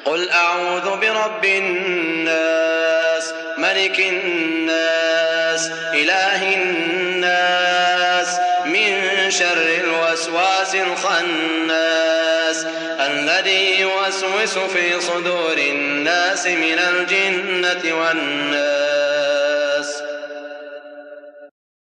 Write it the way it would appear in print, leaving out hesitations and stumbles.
قل أعوذ برب الناس ملك الناس إله الناس من شر الوسواس الخناس الذي يوسوس في صدور الناس من الجنة والناس.